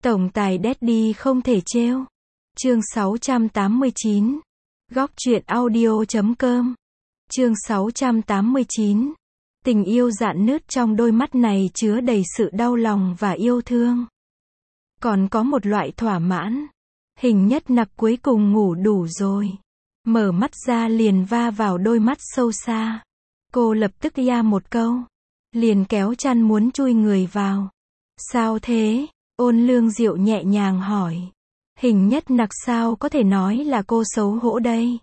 Tổng tài Daddy không thể trêu. Chương 689. Góc truyện audio.com. Chương 689. Tình yêu rạn nứt trong đôi mắt này chứa đầy sự đau lòng và yêu thương. Còn có một loại thỏa mãn. Hình nhất nặc cuối cùng ngủ đủ rồi. Mở mắt ra liền va vào đôi mắt sâu xa. Cô lập tức ya một câu. Liền kéo chăn muốn chui người vào. Sao thế? Ôn Lương Diệu nhẹ nhàng hỏi. Hình nhất nặc sao có thể nói là cô xấu hổ đây?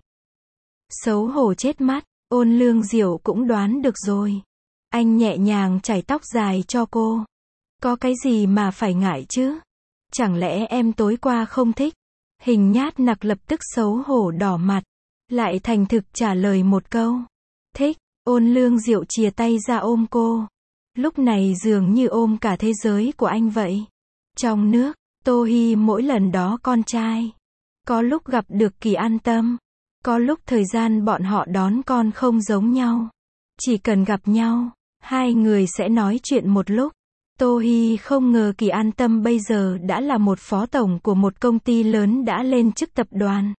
Xấu hổ chết mắt, Ôn Lương Diệu cũng đoán được rồi. Anh nhẹ nhàng chải tóc dài cho cô. Có cái gì mà phải ngại chứ? Chẳng lẽ em tối qua không thích? Hình nhát nặc lập tức xấu hổ đỏ mặt. Lại thành thực trả lời một câu. Thích. Ôn Lương Diệu chìa tay ra ôm cô. Lúc này dường như ôm cả thế giới của anh vậy. Trong nước, Tô Hi mỗi lần đó con trai. Có lúc gặp được Kỳ An Tâm. Có lúc thời gian bọn họ đón con không giống nhau. Chỉ cần gặp nhau, hai người sẽ nói chuyện một lúc. Tô Hi không ngờ Kỳ An Tâm bây giờ đã là một phó tổng của một công ty lớn đã lên chức tập đoàn.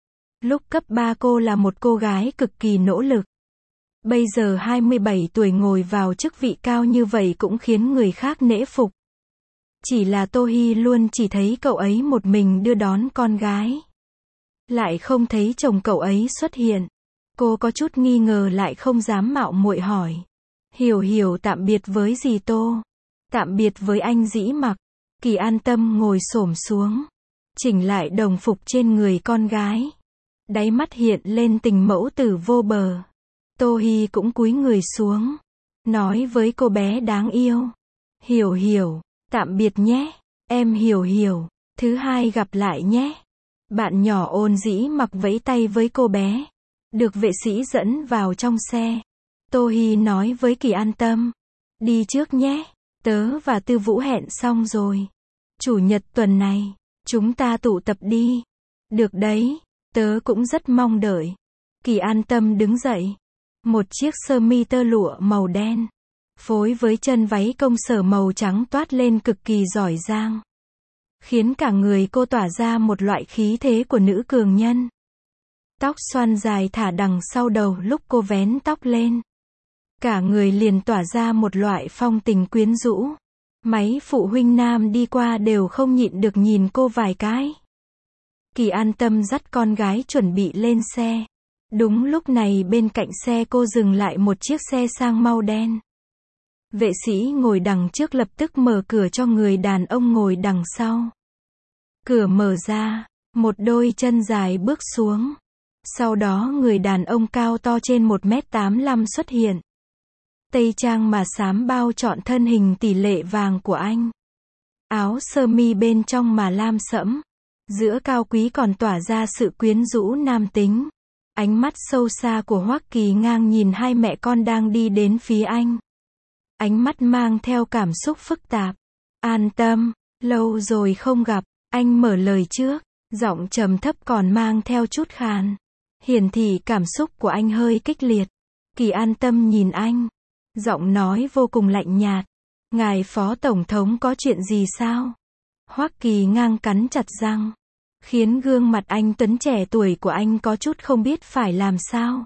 Lúc cấp 3 cô là một cô gái cực kỳ nỗ lực. Bây giờ 27 tuổi ngồi vào chức vị cao như vậy cũng khiến người khác nể phục. Chỉ là Tô Hi luôn chỉ thấy cậu ấy một mình đưa đón con gái. Lại không thấy chồng cậu ấy xuất hiện. Cô có chút nghi ngờ lại không dám mạo muội hỏi. Hiểu Hiểu tạm biệt với dì Tô. Tạm biệt với anh Dĩ Mặc. Kỳ An Tâm ngồi xổm xuống. Chỉnh lại đồng phục trên người con gái. Đáy mắt hiện lên tình mẫu tử vô bờ. Tô Hi cũng cúi người xuống. Nói với cô bé đáng yêu. Hiểu Hiểu, tạm biệt nhé. Em Hiểu Hiểu, thứ hai gặp lại nhé. Bạn nhỏ Ôn Dĩ Mặc vẫy tay với cô bé. Được vệ sĩ dẫn vào trong xe. Tô Hi nói với Kỳ An Tâm. Đi trước nhé. Tớ và Tư Vũ hẹn xong rồi. Chủ nhật tuần này, chúng ta tụ tập đi. Được đấy, tớ cũng rất mong đợi. Kỳ An Tâm đứng dậy. Một chiếc sơ mi tơ lụa màu đen. Phối với chân váy công sở màu trắng toát lên cực kỳ giỏi giang. Khiến cả người cô tỏa ra một loại khí thế của nữ cường nhân. Tóc xoăn dài thả đằng sau đầu lúc cô vén tóc lên. Cả người liền tỏa ra một loại phong tình quyến rũ. Mấy phụ huynh nam đi qua đều không nhịn được nhìn cô vài cái. Kỳ An Tâm dắt con gái chuẩn bị lên xe. Đúng lúc này bên cạnh xe cô dừng lại một chiếc xe sang màu đen. Vệ sĩ ngồi đằng trước lập tức mở cửa cho người đàn ông ngồi đằng sau. Cửa mở ra, một đôi chân dài bước xuống. Sau đó người đàn ông cao to trên 1m85 xuất hiện. Tây trang mà xám bao trọn thân hình tỷ lệ vàng của anh. Áo sơ mi bên trong mà lam sẫm. Giữa cao quý còn tỏa ra sự quyến rũ nam tính. Ánh mắt sâu xa của Hoắc Kỳ Ngang nhìn hai mẹ con đang đi đến phía anh. Ánh mắt mang theo cảm xúc phức tạp. An Tâm, lâu rồi không gặp, anh mở lời trước, giọng trầm thấp còn mang theo chút khàn. Hiển thị cảm xúc của anh hơi kích liệt. Kỳ An Tâm nhìn anh, giọng nói vô cùng lạnh nhạt. Ngài Phó Tổng thống có chuyện gì sao? Hoắc Kỳ Ngang cắn chặt răng. Khiến gương mặt anh tuấn trẻ tuổi của anh có chút không biết phải làm sao.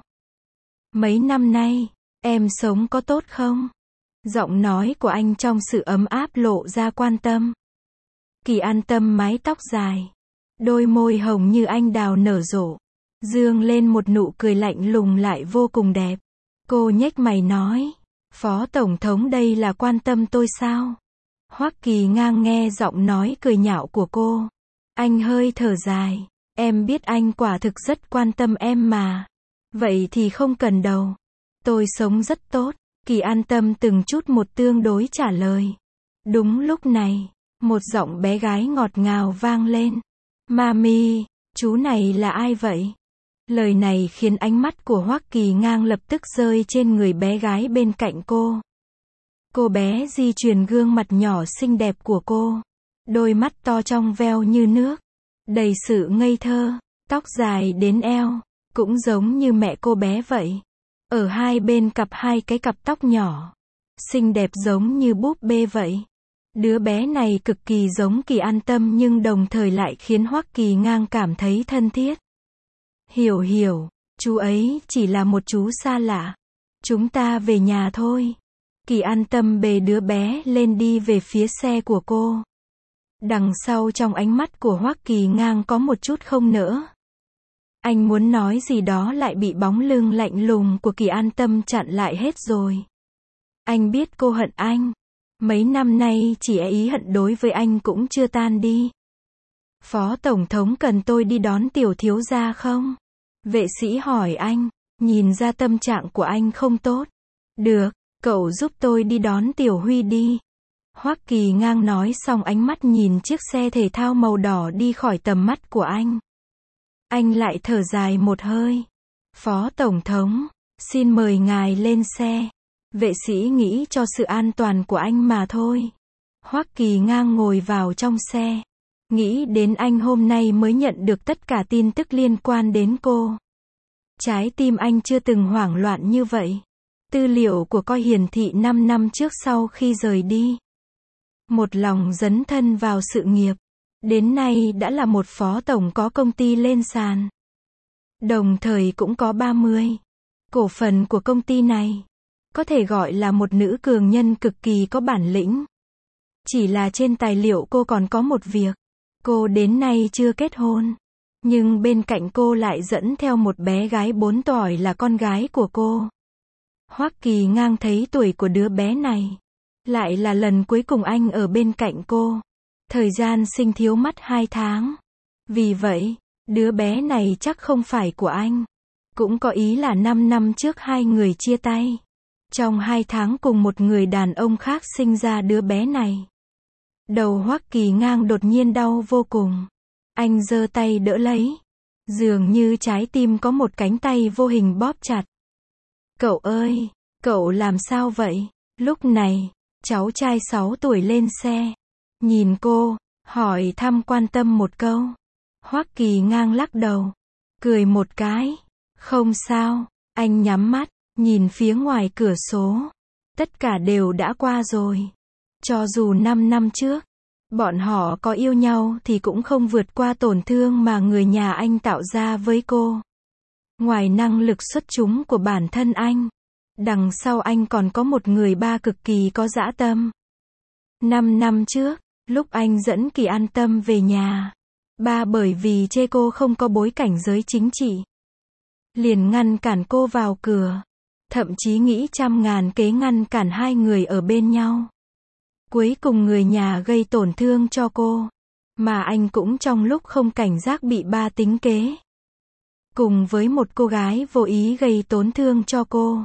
Mấy năm nay, em sống có tốt không? Giọng nói của anh trong sự ấm áp lộ ra quan tâm. Kỳ An Tâm mái tóc dài. Đôi môi hồng như anh đào nở rộ. Dương lên một nụ cười lạnh lùng lại vô cùng đẹp. Cô nhếch mày nói. Phó Tổng thống đây là quan tâm tôi sao? Hoắc Kỳ Ngang nghe giọng nói cười nhạo của cô. Anh hơi thở dài. Em biết anh quả thực rất quan tâm em mà. Vậy thì không cần đâu. Tôi sống rất tốt. Kỳ An Tâm từng chút một tương đối trả lời. Đúng lúc này, một giọng bé gái ngọt ngào vang lên. Mami, chú này là ai vậy? Lời này khiến ánh mắt của Hoắc Kỳ Ngang lập tức rơi trên người bé gái bên cạnh cô. Cô bé di chuyển gương mặt nhỏ xinh đẹp của cô. Đôi mắt to trong veo như nước. Đầy sự ngây thơ. Tóc dài đến eo. Cũng giống như mẹ cô bé vậy. Ở hai bên cặp hai cái cặp tóc nhỏ. Xinh đẹp giống như búp bê vậy. Đứa bé này cực kỳ giống Kỳ An Tâm nhưng đồng thời lại khiến Hoắc Kỳ Ngang cảm thấy thân thiết. Hiểu, chú ấy chỉ là một chú xa lạ. Chúng ta về nhà thôi. Kỳ An Tâm bế đứa bé lên đi về phía xe của cô. Đằng sau trong ánh mắt của Hoắc Kỳ Ngang có một chút không nỡ. Anh muốn nói gì đó lại bị bóng lưng lạnh lùng của Kỳ An Tâm chặn lại hết rồi. Anh biết cô hận anh. Mấy năm nay chỉ ý hận đối với anh cũng chưa tan đi. Phó Tổng thống cần tôi đi đón tiểu thiếu gia không? Vệ sĩ hỏi anh, nhìn ra tâm trạng của anh không tốt. Được, cậu giúp tôi đi đón Tiểu Huy đi. Hoắc Kỳ Ngang nói xong ánh mắt nhìn chiếc xe thể thao màu đỏ đi khỏi tầm mắt của anh. Anh lại thở dài một hơi. Phó Tổng thống, xin mời ngài lên xe. Vệ sĩ nghĩ cho sự an toàn của anh mà thôi. Hoắc Kỳ Ngang ngồi vào trong xe. Nghĩ đến anh hôm nay mới nhận được tất cả tin tức liên quan đến cô. Trái tim anh chưa từng hoảng loạn như vậy. Tư liệu của cô hiển thị 5 năm trước sau khi rời đi. Một lòng dấn thân vào sự nghiệp. Đến nay đã là một phó tổng có công ty lên sàn. Đồng thời cũng có 30 cổ phần của công ty này. Có thể gọi là một nữ cường nhân cực kỳ có bản lĩnh. Chỉ là trên tài liệu cô còn có một việc. Cô đến nay chưa kết hôn. Nhưng bên cạnh cô lại dẫn theo một bé gái 4 tuổi là con gái của cô. Hoắc Kỳ Ngang thấy tuổi của đứa bé này. Lại là lần cuối cùng anh ở bên cạnh cô. Thời gian sinh thiếu mất 2 tháng. Vì vậy, đứa bé này chắc không phải của anh. Cũng có ý là 5 năm trước hai người chia tay. Trong 2 tháng cùng một người đàn ông khác sinh ra đứa bé này. Đầu Hoắc Kỳ Ngang đột nhiên đau vô cùng. Anh giơ tay đỡ lấy. Dường như trái tim có một cánh tay vô hình bóp chặt. Cậu ơi, cậu làm sao vậy? Lúc này, cháu trai 6 tuổi lên xe. Nhìn cô, hỏi thăm quan tâm một câu. Hoắc Kỳ Ngang lắc đầu. Cười một cái. Không sao, anh nhắm mắt, nhìn phía ngoài cửa sổ. Tất cả đều đã qua rồi. Cho dù 5 năm trước, bọn họ có yêu nhau thì cũng không vượt qua tổn thương mà người nhà anh tạo ra với cô. Ngoài năng lực xuất chúng của bản thân anh, đằng sau anh còn có một người ba cực kỳ có dã tâm. 5 năm trước, lúc anh dẫn Kỳ An Tâm về nhà, ba bởi vì chê cô không có bối cảnh giới chính trị, liền ngăn cản cô vào cửa. Thậm chí nghĩ trăm ngàn kế ngăn cản hai người ở bên nhau. Cuối cùng người nhà gây tổn thương cho cô. Mà anh cũng trong lúc không cảnh giác bị ba tính kế. Cùng với một cô gái vô ý gây tổn thương cho cô.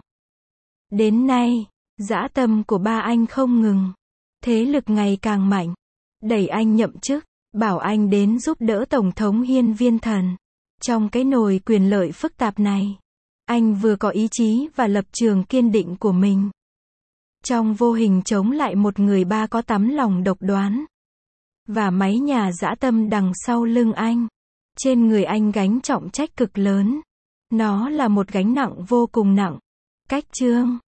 Đến nay, dã tâm của ba anh không ngừng. Thế lực ngày càng mạnh. Đẩy anh nhậm chức, bảo anh đến giúp đỡ Tổng thống Hiên Viên Thần. Trong cái nồi quyền lợi phức tạp này, anh vừa có ý chí và lập trường kiên định của mình. Trong vô hình chống lại một người ba có tấm lòng độc đoán. Và máy nhà dã tâm đằng sau lưng anh. Trên người anh gánh trọng trách cực lớn. Nó là một gánh nặng vô cùng nặng. Cách chương